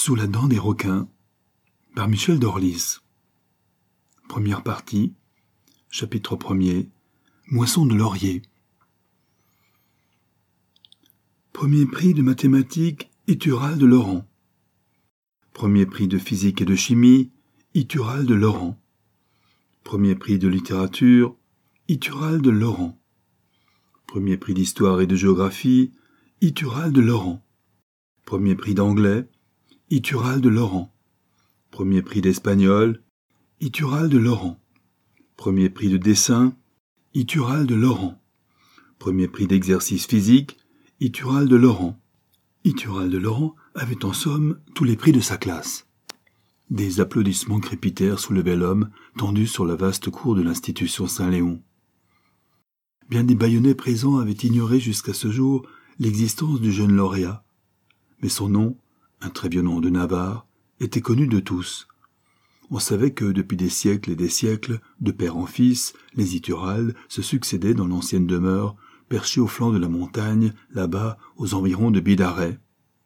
Sous la dent des requins, par Michel Dorlis. Première partie, chapitre 1er, Moisson de laurier. Premier prix de mathématiques, Ithural de Laurent. Premier prix de physique et de chimie, Ithural de Laurent. Premier prix de littérature, Ithural de Laurent. Premier prix d'histoire et de géographie, Ithural de Laurent. Premier prix d'anglais, Ithural de Laurent. Premier prix d'espagnol, Ithural de Laurent. Premier prix de dessin, Ithural de Laurent. Premier prix d'exercice physique, Ithural de Laurent. Ithural de Laurent avait en somme tous les prix de sa classe. Des applaudissements crépitèrent sous le bel homme tendu sur la vaste cour de l'institution Saint-Léon. Bien des Bayonnais présents avaient ignoré jusqu'à ce jour l'existence du jeune lauréat, mais son nom, un très vieux nom de Navarre, était connu de tous. On savait que depuis des siècles et des siècles, de père en fils, les Ithurals se succédaient dans l'ancienne demeure, perchée au flanc de la montagne, là-bas, aux environs de Bidaret.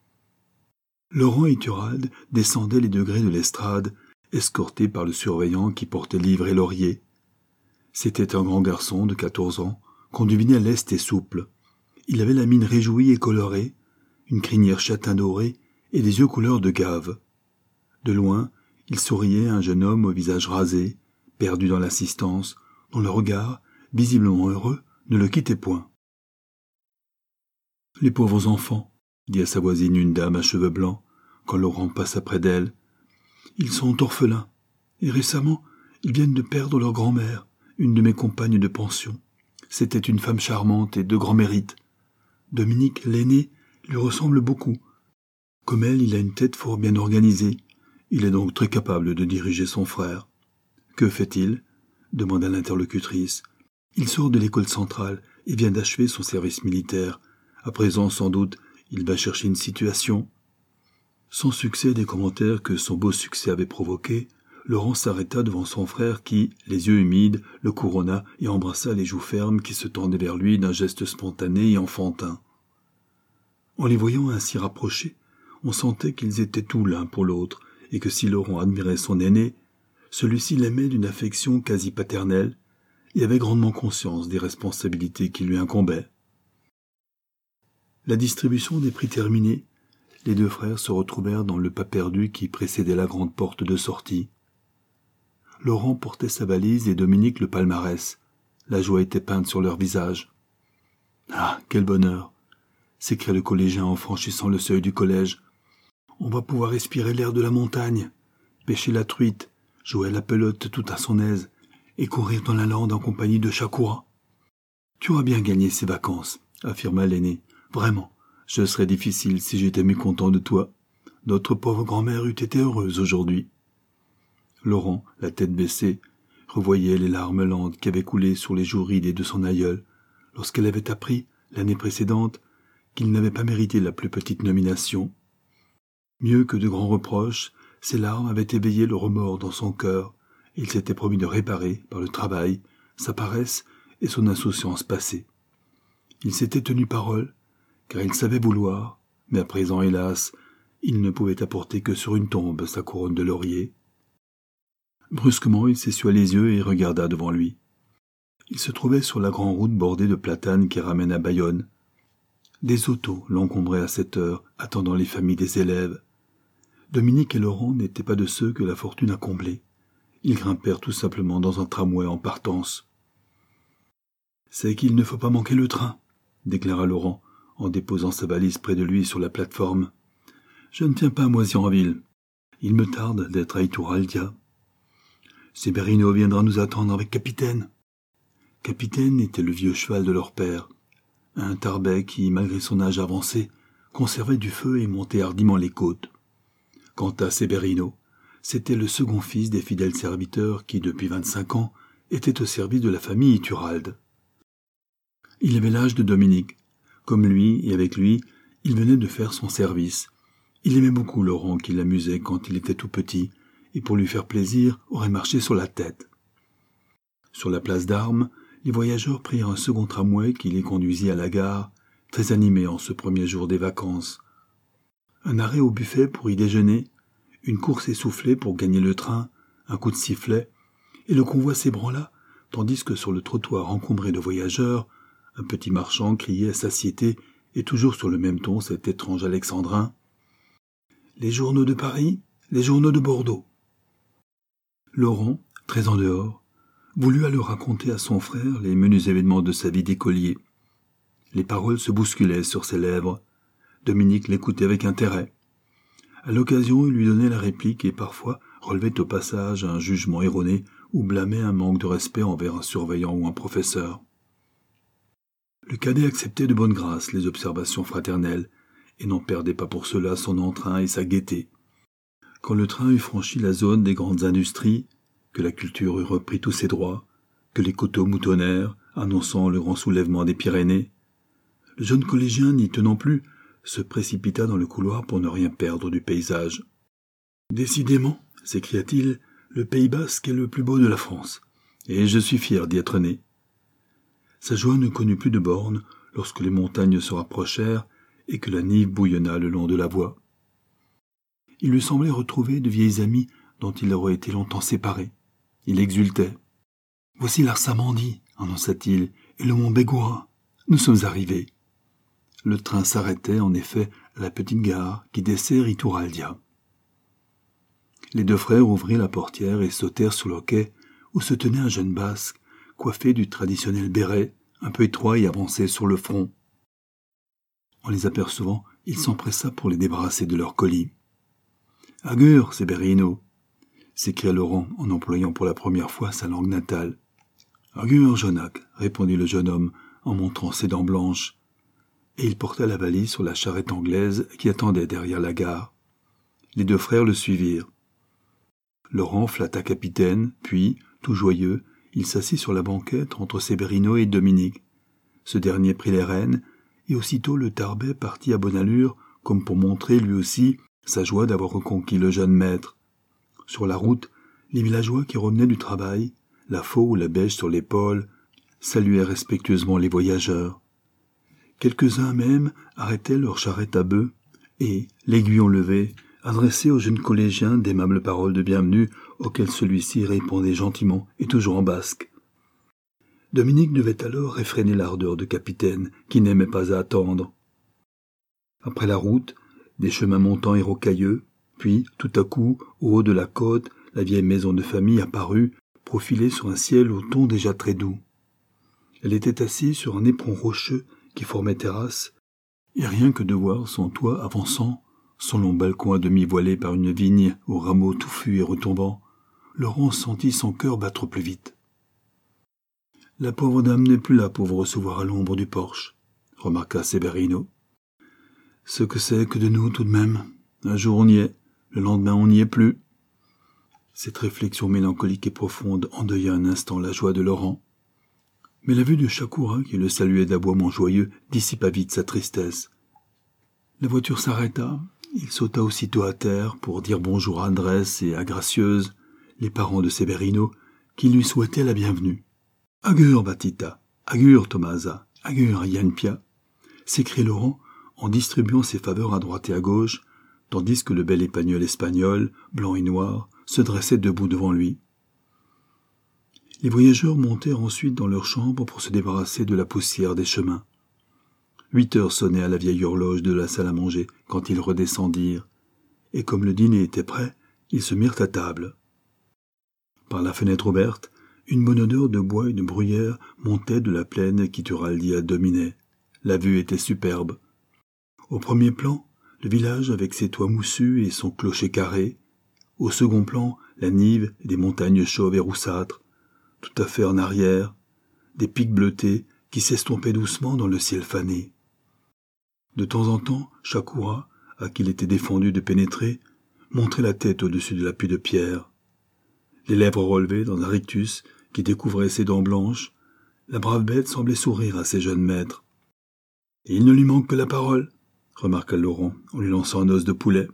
Laurent Ithural descendait les degrés de l'estrade, escorté par le surveillant qui portait livre et laurier. C'était un grand garçon de 14 ans, qu'on devinait leste et souple. Il avait la mine réjouie et colorée, une crinière châtain doré et des yeux couleur de gave. De loin, il souriait à un jeune homme au visage rasé, perdu dans l'assistance, dont le regard, visiblement heureux, ne le quittait point. « Les pauvres enfants !» dit à sa voisine une dame à cheveux blancs, quand Laurent passa près d'elle. « Ils sont orphelins, et récemment, ils viennent de perdre leur grand-mère, une de mes compagnes de pension. C'était une femme charmante et de grand mérite. Dominique, l'aîné, lui ressemble beaucoup. Comme elle, il a une tête fort bien organisée. Il est donc très capable de diriger son frère. »« Que fait-il » demanda l'interlocutrice. « Il sort de l'école centrale et vient d'achever son service militaire. À présent, sans doute, il va chercher une situation. » Sans succès des commentaires que son beau succès avait provoqués, Laurent s'arrêta devant son frère qui, les yeux humides, le couronna et embrassa les joues fermes qui se tendaient vers lui d'un geste spontané et enfantin. En les voyant ainsi rapprochés, on sentait qu'ils étaient tout l'un pour l'autre, et que si Laurent admirait son aîné, celui-ci l'aimait d'une affection quasi paternelle et avait grandement conscience des responsabilités qui lui incombaient. La distribution des prix terminée, les deux frères se retrouvèrent dans le pas perdu qui précédait la grande porte de sortie. Laurent portait sa valise et Dominique le palmarès. La joie était peinte sur leurs visages. « Ah, quel bonheur !» s'écria le collégien en franchissant le seuil du collège. « On va pouvoir respirer l'air de la montagne, pêcher la truite, jouer à la pelote tout à son aise et courir dans la lande en compagnie de Chakura. »« Tu auras bien gagné ces vacances, » affirma l'aîné. « Vraiment, ce serait difficile si j'étais mécontent de toi. Notre pauvre grand-mère eût été heureuse aujourd'hui. » Laurent, la tête baissée, revoyait les larmes lentes qui avaient coulé sur les joues ridées de son aïeul lorsqu'elle avait appris, l'année précédente, qu'il n'avait pas mérité la plus petite nomination. Mieux que de grands reproches, ces larmes avaient éveillé le remords dans son cœur, et il s'était promis de réparer, par le travail, sa paresse et son insouciance passée. Il s'était tenu parole, car il savait vouloir, mais à présent, hélas, il ne pouvait apporter que sur une tombe sa couronne de laurier. Brusquement, il s'essuia les yeux et regarda devant lui. Il se trouvait sur la grande route bordée de platanes qui ramène à Bayonne. Des autos l'encombraient à cette heure, attendant les familles des élèves. Dominique et Laurent n'étaient pas de ceux que la fortune a comblés. Ils grimpèrent tout simplement dans un tramway en partance. « C'est qu'il ne faut pas manquer le train », déclara Laurent, en déposant sa valise près de lui sur la plateforme. « Je ne tiens pas à Moisy-en-Ville. Il me tarde d'être à Iturraldia. Séverino viendra nous attendre avec Capitaine. » Capitaine était le vieux cheval de leur père, un tarbet qui, malgré son âge avancé, conservait du feu et montait hardiment les côtes. Quant à Séverino, c'était le second fils des fidèles serviteurs qui, depuis 25 ans, était au service de la famille Ithural. Il avait l'âge de Dominique. Comme lui et avec lui, il venait de faire son service. Il aimait beaucoup Laurent qui l'amusait quand il était tout petit, et pour lui faire plaisir, aurait marché sur la tête. Sur la place d'Armes, les voyageurs prirent un second tramway qui les conduisit à la gare, très animé en ce premier jour des vacances. Un arrêt au buffet pour y déjeuner, une course essoufflée pour gagner le train, un coup de sifflet, et le convoi s'ébranla, tandis que sur le trottoir encombré de voyageurs, un petit marchand criait à satiété, et toujours sur le même ton cet étrange alexandrin. « Les journaux de Paris, les journaux de Bordeaux !» Laurent, très en dehors, voulut alors raconter à son frère les menus événements de sa vie d'écolier. Les paroles se bousculaient sur ses lèvres. Dominique l'écoutait avec intérêt. À l'occasion, il lui donnait la réplique et parfois relevait au passage un jugement erroné ou blâmait un manque de respect envers un surveillant ou un professeur. Le cadet acceptait de bonne grâce les observations fraternelles et n'en perdait pas pour cela son entrain et sa gaieté. Quand le train eut franchi la zone des grandes industries, que la culture eut repris tous ses droits, que les coteaux moutonnèrent, annonçant le grand soulèvement des Pyrénées, le jeune collégien, n'y tenant plus, se précipita dans le couloir pour ne rien perdre du paysage. « Décidément, s'écria-t-il, le Pays basque est le plus beau de la France, et je suis fier d'y être né. » Sa joie ne connut plus de bornes lorsque les montagnes se rapprochèrent et que la Nive bouillonna le long de la voie. Il lui semblait retrouver de vieilles amies dont il aurait été longtemps séparé. Il exultait. « Voici l'Arsamandie, annonça-t-il, et le mont Bégoura. Nous sommes arrivés. » Le train s'arrêtait, en effet, à la petite gare qui dessert Iturraldia. Les deux frères ouvrirent la portière et sautèrent sur le quai où se tenait un jeune basque, coiffé du traditionnel béret, un peu étroit et avancé sur le front. En les apercevant, il s'empressa pour les débarrasser de leurs colis. « Agur, Severino !» s'écria Laurent en employant pour la première fois sa langue natale. « Agur, Jonac !» répondit le jeune homme en montrant ses dents blanches. Et il porta la valise sur la charrette anglaise qui attendait derrière la gare. Les deux frères le suivirent. Laurent flatta Capitaine, puis, tout joyeux, il s'assit sur la banquette entre Severino et Dominique. Ce dernier prit les rênes, et aussitôt le Tarbet partit à bonne allure, comme pour montrer lui aussi sa joie d'avoir reconquis le jeune maître. Sur la route, les villageois qui revenaient du travail, la faux ou la bêche sur l'épaule, saluaient respectueusement les voyageurs. Quelques-uns même arrêtaient leur charrette à bœufs et, l'aiguillon levé, adressaient au jeune collégien d'aimables paroles de bienvenue auxquelles celui-ci répondait gentiment et toujours en basque. Dominique devait alors réfréner l'ardeur de Capitaine, qui n'aimait pas à attendre. Après la route, des chemins montants et rocailleux, puis, tout à coup, au haut de la côte, la vieille maison de famille apparut, profilée sur un ciel au ton déjà très doux. Elle était assise sur un éperon rocheux qui formait terrasse, et rien que de voir son toit avançant, son long balcon à demi voilé par une vigne aux rameaux touffus et retombants, Laurent sentit son cœur battre plus vite. « La pauvre dame n'est plus là pour vous recevoir à l'ombre du porche, » remarqua Severino. « Ce que c'est que de nous tout de même. Un jour on y est, le lendemain on n'y est plus. » Cette réflexion mélancolique et profonde endeuilla un instant la joie de Laurent. Mais la vue de Chakura, qui le saluait d'aboiements joyeux, dissipa vite sa tristesse. La voiture s'arrêta, il sauta aussitôt à terre pour dire bonjour à Andrés et à Gracieuse, les parents de Severino, qui lui souhaitaient la bienvenue. « Agur, Batita, agur, Tomasa, agur, Yanpia !» s'écriait Laurent en distribuant ses faveurs à droite et à gauche, tandis que le bel épagnol espagnol, blanc et noir, se dressait debout devant lui. Les voyageurs montèrent ensuite dans leur chambre pour se débarrasser de la poussière des chemins. 8 heures sonnaient à la vieille horloge de la salle à manger quand ils redescendirent, et comme le dîner était prêt, ils se mirent à table. Par la fenêtre ouverte, une bonne odeur de bois et de bruyère montait de la plaine qu'Iturraldia dominait. La vue était superbe. Au premier plan, le village avec ses toits moussus et son clocher carré. Au second plan, la Nive et des montagnes chauves et roussâtres. Tout à fait en arrière, des pics bleutés qui s'estompaient doucement dans le ciel fané. De temps en temps, Chakura, à qui il était défendu de pénétrer, montrait la tête au-dessus de l'appui de pierre. Les lèvres relevées dans un rictus qui découvrait ses dents blanches, la brave bête semblait sourire à ses jeunes maîtres. « Et il ne lui manque que la parole », remarqua Laurent en lui lançant un os de poulet.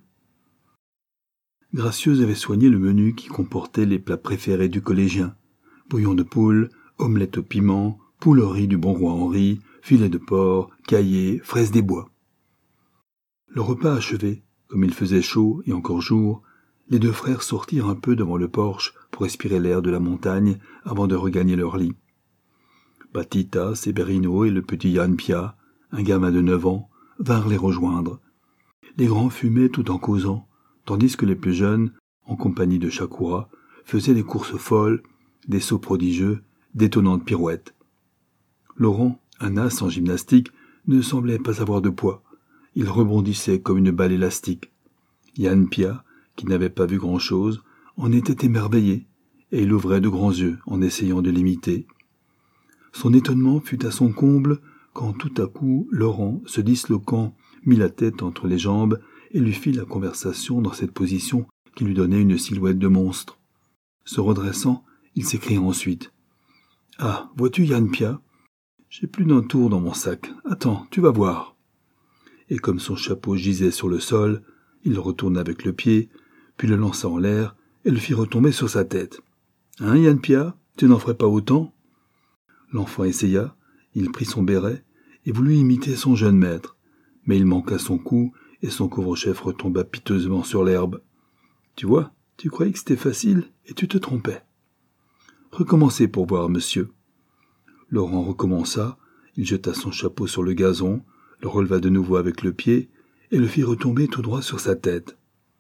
Gracieuse avait soigné le menu qui comportait les plats préférés du collégien. Bouillon de poule, omelette au piment, poule au riz du bon roi Henri, filet de porc, caillé, fraises des bois. Le repas achevé, Comme il faisait chaud et encore jour, les deux frères sortirent un peu devant le porche pour respirer l'air de la montagne avant de regagner leur lit. Batita, Severino et le petit Jan Pia, un gamin de 9 ans, vinrent les rejoindre. Les grands fumaient tout en causant, tandis que les plus jeunes, en compagnie de Shakura, faisaient des courses folles, des sauts prodigieux, d'étonnantes pirouettes. Laurent, un as en gymnastique, ne semblait pas avoir de poids. Il rebondissait comme une balle élastique. Jan Pia, qui n'avait pas vu grand-chose, en était émerveillé, et il ouvrait de grands yeux en essayant de l'imiter. Son étonnement fut à son comble quand tout à coup Laurent, se disloquant, mit la tête entre les jambes et lui fit la conversation dans cette position qui lui donnait une silhouette de monstre. Se redressant, il s'écria ensuite. « Ah, vois-tu Jan Pia ? J'ai plus d'un tour dans mon sac. Attends, tu vas voir. » Et comme son chapeau gisait sur le sol, il le retourna avec le pied, puis le lança en l'air et le fit retomber sur sa tête. « Hein, Jan Pia, tu n'en ferais pas autant ?» L'enfant essaya, il prit son béret et voulut imiter son jeune maître, mais il manqua son coup et son couvre-chef retomba piteusement sur l'herbe. « Tu vois, tu croyais que c'était facile et tu te trompais. »« Recommencez pour voir, monsieur. » Laurent recommença, il jeta son chapeau sur le gazon, le releva de nouveau avec le pied et le fit retomber tout droit sur sa tête.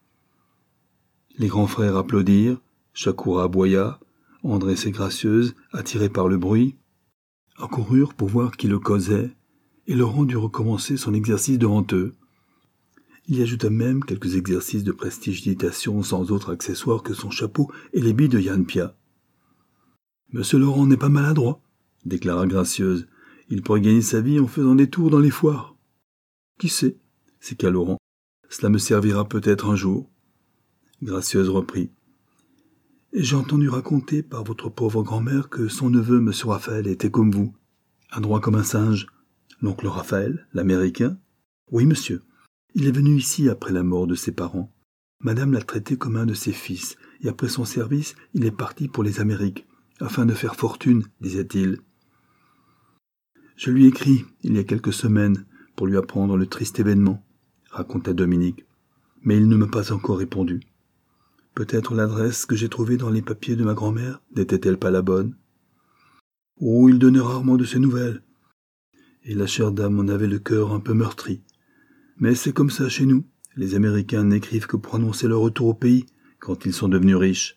Les grands frères applaudirent, Shakura aboya, Andrés et Gracieuse, attirés par le bruit, accoururent pour voir qui le causait, et Laurent dut recommencer son exercice devant eux. Il y ajouta même quelques exercices de prestidigitation sans autre accessoire que son chapeau et les billes de Jan Pia. « Monsieur Laurent n'est pas maladroit, » déclara Gracieuse. « Il pourrait gagner sa vie en faisant des tours dans les foires. »« Qui sait ?» s'écria Laurent. « Cela me servira peut-être un jour. » Gracieuse reprit. « Et j'ai entendu raconter par votre pauvre grand-mère que son neveu, M. Raphaël, était comme vous, adroit comme un singe. L'oncle Raphaël, l'Américain ? Oui, monsieur. Il est venu ici après la mort de ses parents. Madame l'a traité comme un de ses fils, et après son service, il est parti pour les Amériques, afin de faire fortune, disait-il. Je lui ai écrit, il y a quelques semaines, pour lui apprendre le triste événement, raconta Dominique, mais il ne m'a pas encore répondu. Peut-être l'adresse que j'ai trouvée dans les papiers de ma grand-mère n'était-elle pas la bonne? Oh, il donnait rarement de ses nouvelles. Et la chère dame en avait le cœur un peu meurtri. Mais c'est comme ça chez nous. Les Américains n'écrivent que pour annoncer leur retour au pays, quand ils sont devenus riches.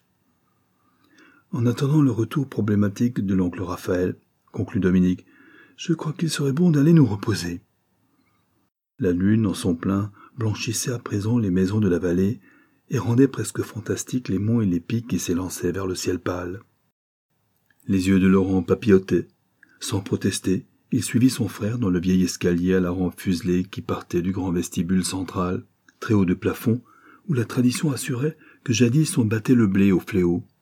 En attendant le retour problématique de l'oncle Raphaël, conclut Dominique, je crois qu'il serait bon d'aller nous reposer. La lune, en son plein, blanchissait à présent les maisons de la vallée et rendait presque fantastiques les monts et les pics qui s'élançaient vers le ciel pâle. Les yeux de Laurent papillotaient. Sans protester, il suivit son frère dans le vieil escalier à la rampe fuselée qui partait du grand vestibule central, très haut de plafond, où la tradition assurait que jadis on battait le blé au fléau.